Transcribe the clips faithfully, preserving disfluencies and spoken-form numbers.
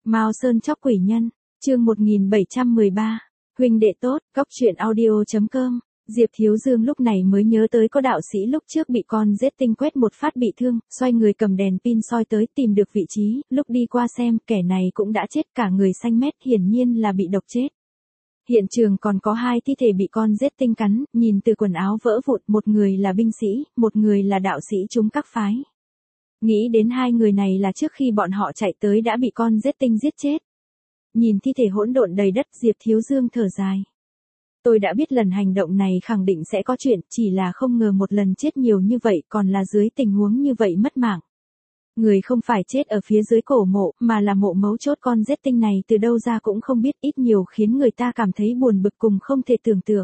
Mao Sơn chóc quỷ nhân, chương một nghìn bảy trăm mười ba, huynh đệ tốt, cóc truyện audio chấm com. Diệp Thiếu Dương lúc này mới nhớ tới có đạo sĩ lúc trước bị con giết tinh quét một phát bị thương, xoay người cầm đèn pin soi tới tìm được vị trí, lúc đi qua xem, kẻ này cũng đã chết cả người xanh mét, hiển nhiên là bị độc chết. Hiện trường còn có hai thi thể bị con giết tinh cắn, nhìn từ quần áo vỡ vụn, một người là binh sĩ, một người là đạo sĩ chúng các phái. Nghĩ đến hai người này là trước khi bọn họ chạy tới đã bị con giết tinh giết chết. Nhìn thi thể hỗn độn đầy đất, Diệp Thiếu Dương thở dài. Tôi đã biết lần hành động này khẳng định sẽ có chuyện, chỉ là không ngờ một lần chết nhiều như vậy còn là dưới tình huống như vậy mất mạng. Người không phải chết ở phía dưới cổ mộ, mà là mộ mấu chốt con giết tinh này từ đâu ra cũng không biết, ít nhiều khiến người ta cảm thấy buồn bực cùng không thể tưởng tượng.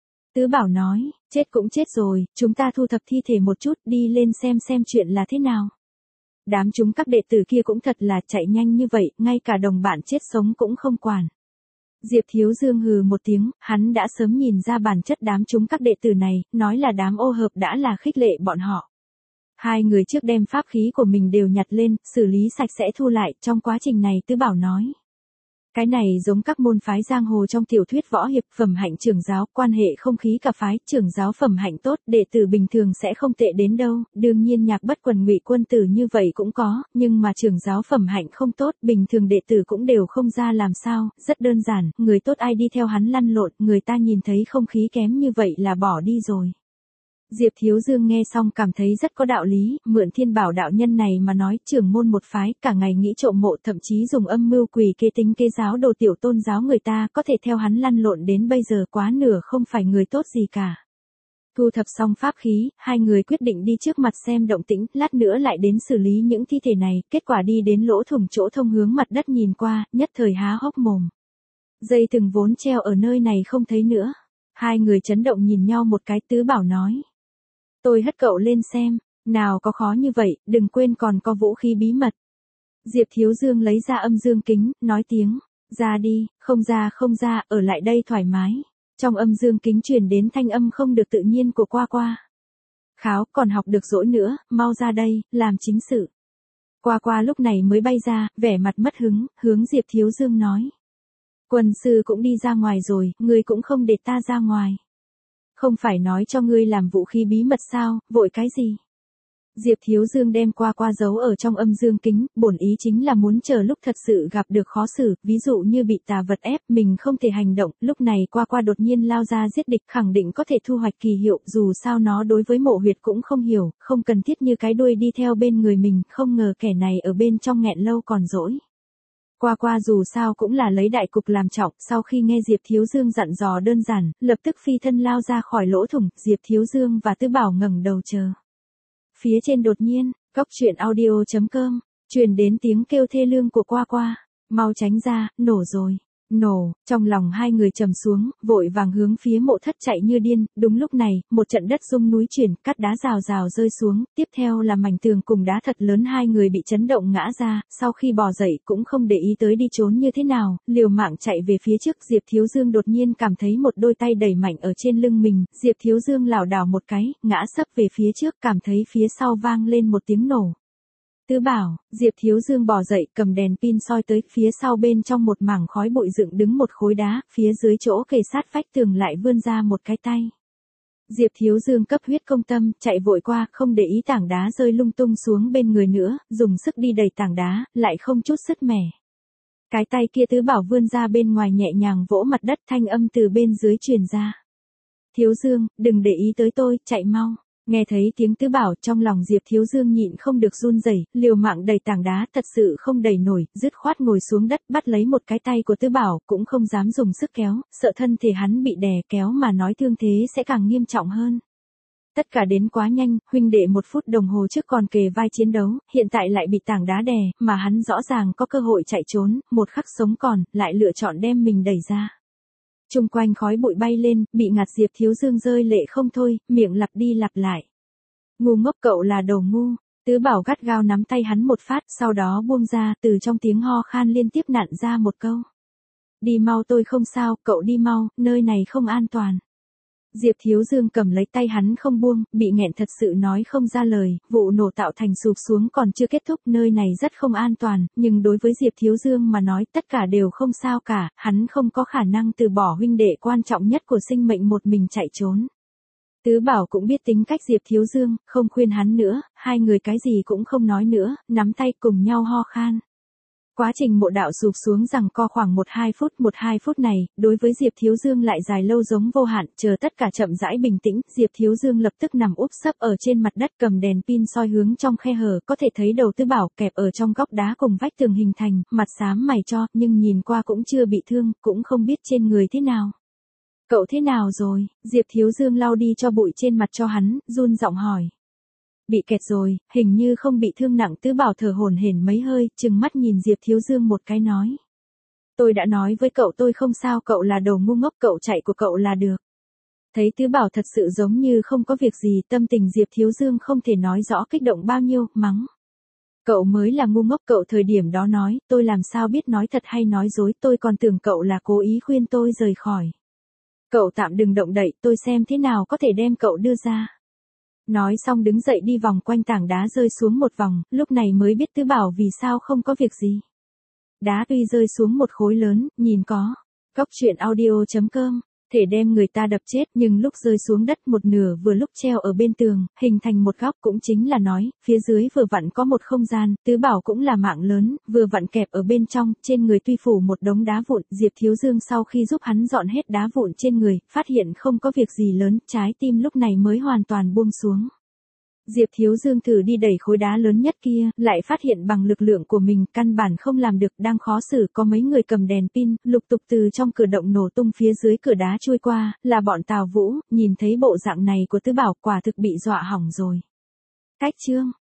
Tứ Bảo nói, chết cũng chết rồi, chúng ta thu thập thi thể một chút đi lên xem xem chuyện là thế nào. Đám chúng các đệ tử kia cũng thật là chạy nhanh như vậy, ngay cả đồng bạn chết sống cũng không quản. Diệp Thiếu Dương hừ một tiếng, hắn đã sớm nhìn ra bản chất đám chúng các đệ tử này, nói là đám ô hợp đã là khích lệ bọn họ. Hai người trước đem pháp khí của mình đều nhặt lên, xử lý sạch sẽ thu lại, trong quá trình này Tứ Bảo nói. Cái này giống các môn phái giang hồ trong tiểu thuyết võ hiệp, phẩm hạnh trưởng giáo, quan hệ không khí cả phái, trưởng giáo phẩm hạnh tốt, đệ tử bình thường sẽ không tệ đến đâu, đương nhiên Nhạc Bất Quần Ngụy Quân Tử như vậy cũng có, nhưng mà trưởng giáo phẩm hạnh không tốt, bình thường đệ tử cũng đều không ra làm sao, rất đơn giản, người tốt ai đi theo hắn lăn lộn, người ta nhìn thấy không khí kém như vậy là bỏ đi rồi. Diệp Thiếu Dương nghe xong cảm thấy rất có đạo lý, mượn Thiên Bảo đạo nhân này mà nói, trưởng môn một phái, cả ngày nghĩ trộm mộ, thậm chí dùng âm mưu quỷ kế tính kế giáo đồ tiểu tôn giáo người ta, có thể theo hắn lăn lộn đến bây giờ quá nửa không phải người tốt gì cả. Thu thập xong pháp khí, hai người quyết định đi trước mặt xem động tĩnh, lát nữa lại đến xử lý những thi thể này, kết quả đi đến lỗ thủng chỗ thông hướng mặt đất nhìn qua, nhất thời há hốc mồm. Dây thừng vốn treo ở nơi này không thấy nữa. Hai người chấn động nhìn nhau một cái, Tứ Bảo nói. Tôi hất cậu lên xem, nào có khó như vậy, đừng quên còn có vũ khí bí mật. Diệp Thiếu Dương lấy ra âm dương kính, nói tiếng, ra đi, không ra không ra, ở lại đây thoải mái. Trong âm dương kính truyền đến thanh âm không được tự nhiên của Qua Qua. Kháo, còn học được dỗi nữa, mau ra đây, làm chính sự. Qua Qua lúc này mới bay ra, vẻ mặt mất hứng, hướng Diệp Thiếu Dương nói. Quân sư cũng đi ra ngoài rồi, ngươi cũng không để ta ra ngoài. Không phải nói cho ngươi làm vũ khí bí mật sao, vội cái gì? Diệp Thiếu Dương đem Qua Qua giấu ở trong âm dương kính, bổn ý chính là muốn chờ lúc thật sự gặp được khó xử, ví dụ như bị tà vật ép, mình không thể hành động, lúc này Qua Qua đột nhiên lao ra giết địch, khẳng định có thể thu hoạch kỳ hiệu, dù sao nó đối với mộ huyệt cũng không hiểu, không cần thiết như cái đuôi đi theo bên người mình, không ngờ kẻ này ở bên trong nghẹn lâu còn dỗi. Qua Qua dù sao cũng là lấy đại cục làm trọng, sau khi nghe Diệp Thiếu Dương dặn dò đơn giản, lập tức phi thân lao ra khỏi lỗ thủng, Diệp Thiếu Dương và Tứ Bảo ngẩng đầu chờ. Phía trên đột nhiên, cóc truyện audio chấm com, truyền đến tiếng kêu thê lương của Qua Qua, mau tránh ra, nổ rồi. Nổ, trong lòng hai người trầm xuống, vội vàng hướng phía mộ thất chạy như điên, đúng lúc này, một trận đất rung núi chuyển, cát đá rào rào rơi xuống, tiếp theo là mảnh tường cùng đá thật lớn, hai người bị chấn động ngã ra, sau khi bò dậy cũng không để ý tới đi trốn như thế nào, liều mạng chạy về phía trước, Diệp Thiếu Dương đột nhiên cảm thấy một đôi tay đẩy mạnh ở trên lưng mình, Diệp Thiếu Dương lảo đảo một cái, ngã sấp về phía trước, cảm thấy phía sau vang lên một tiếng nổ. Tứ Bảo, Diệp Thiếu Dương bò dậy, cầm đèn pin soi tới, phía sau bên trong một mảng khói bụi dựng đứng một khối đá, phía dưới chỗ kề sát vách tường lại vươn ra một cái tay. Diệp Thiếu Dương cấp huyết công tâm, chạy vội qua, không để ý tảng đá rơi lung tung xuống bên người nữa, dùng sức đi đẩy tảng đá, lại không chút sứt mẻ. Cái tay kia Tứ Bảo vươn ra bên ngoài nhẹ nhàng vỗ mặt đất, thanh âm từ bên dưới truyền ra. Thiếu Dương, đừng để ý tới tôi, chạy mau. Nghe thấy tiếng Tứ Bảo, trong lòng Diệp Thiếu Dương nhịn không được run rẩy, liều mạng đẩy tảng đá, thật sự không đẩy nổi, dứt khoát ngồi xuống đất, bắt lấy một cái tay của Tứ Bảo, cũng không dám dùng sức kéo, sợ thân thể hắn bị đè kéo mà nói thương thế sẽ càng nghiêm trọng hơn. Tất cả đến quá nhanh, huynh đệ một phút đồng hồ trước còn kề vai chiến đấu, hiện tại lại bị tảng đá đè, mà hắn rõ ràng có cơ hội chạy trốn, một khắc sống còn, lại lựa chọn đem mình đẩy ra. Trung quanh khói bụi bay lên, bị ngạt Diệp Thiếu Dương rơi lệ không thôi, miệng lặp đi lặp lại. Ngu ngốc, cậu là đồ ngu. Tứ Bảo gắt gao nắm tay hắn một phát, sau đó buông ra, từ trong tiếng ho khan liên tiếp nặn ra một câu. Đi mau, tôi không sao, cậu đi mau, nơi này không an toàn. Diệp Thiếu Dương cầm lấy tay hắn không buông, bị nghẹn thật sự nói không ra lời, vụ nổ tạo thành sụp xuống còn chưa kết thúc, nơi này rất không an toàn, nhưng đối với Diệp Thiếu Dương mà nói tất cả đều không sao cả, hắn không có khả năng từ bỏ huynh đệ quan trọng nhất của sinh mệnh một mình chạy trốn. Tứ Bảo cũng biết tính cách Diệp Thiếu Dương, không khuyên hắn nữa, hai người cái gì cũng không nói nữa, nắm tay cùng nhau ho khan. Quá trình mộ đạo sụp xuống rằng co khoảng một hai phút, một hai phút này, đối với Diệp Thiếu Dương lại dài lâu giống vô hạn, chờ tất cả chậm rãi bình tĩnh, Diệp Thiếu Dương lập tức nằm úp sấp ở trên mặt đất cầm đèn pin soi hướng trong khe hở, có thể thấy đầu Tứ Bảo kẹp ở trong góc đá cùng vách tường hình thành, mặt xám mày cho, nhưng nhìn qua cũng chưa bị thương, cũng không biết trên người thế nào. Cậu thế nào rồi? Diệp Thiếu Dương lau đi cho bụi trên mặt cho hắn, run giọng hỏi. Bị kẹt rồi, hình như không bị thương nặng. Tứ Bảo thở hổn hển mấy hơi, trừng mắt nhìn Diệp Thiếu Dương một cái nói. Tôi đã nói với cậu tôi không sao, cậu là đồ ngu ngốc, cậu chạy của cậu là được. Thấy Tứ Bảo thật sự giống như không có việc gì, tâm tình Diệp Thiếu Dương không thể nói rõ kích động bao nhiêu, mắng. Cậu mới là ngu ngốc, cậu thời điểm đó nói, tôi làm sao biết nói thật hay nói dối, tôi còn tưởng cậu là cố ý khuyên tôi rời khỏi. Cậu tạm đừng động đậy, tôi xem thế nào có thể đem cậu đưa ra. Nói xong đứng dậy đi vòng quanh tảng đá rơi xuống một vòng, lúc này mới biết Tứ Bảo vì sao không có việc gì. Đá tuy rơi xuống một khối lớn, nhìn có. Góc truyện audio chấm com, thể đem người ta đập chết, nhưng lúc rơi xuống đất một nửa vừa lúc treo ở bên tường, hình thành một góc, cũng chính là nói, phía dưới vừa vặn có một không gian, Tứ Bảo cũng là mạng lớn, vừa vặn kẹp ở bên trong, trên người tuy phủ một đống đá vụn, Diệp Thiếu Dương sau khi giúp hắn dọn hết đá vụn trên người, phát hiện không có việc gì lớn, trái tim lúc này mới hoàn toàn buông xuống. Diệp Thiếu Dương thử đi đẩy khối đá lớn nhất kia, lại phát hiện bằng lực lượng của mình căn bản không làm được, đang khó xử, có mấy người cầm đèn pin, lục tục từ trong cửa động nổ tung phía dưới cửa đá chui qua, là bọn Tào Vũ, nhìn thấy bộ dạng này của Tứ Bảo quả thực bị dọa hỏng rồi. Cách chương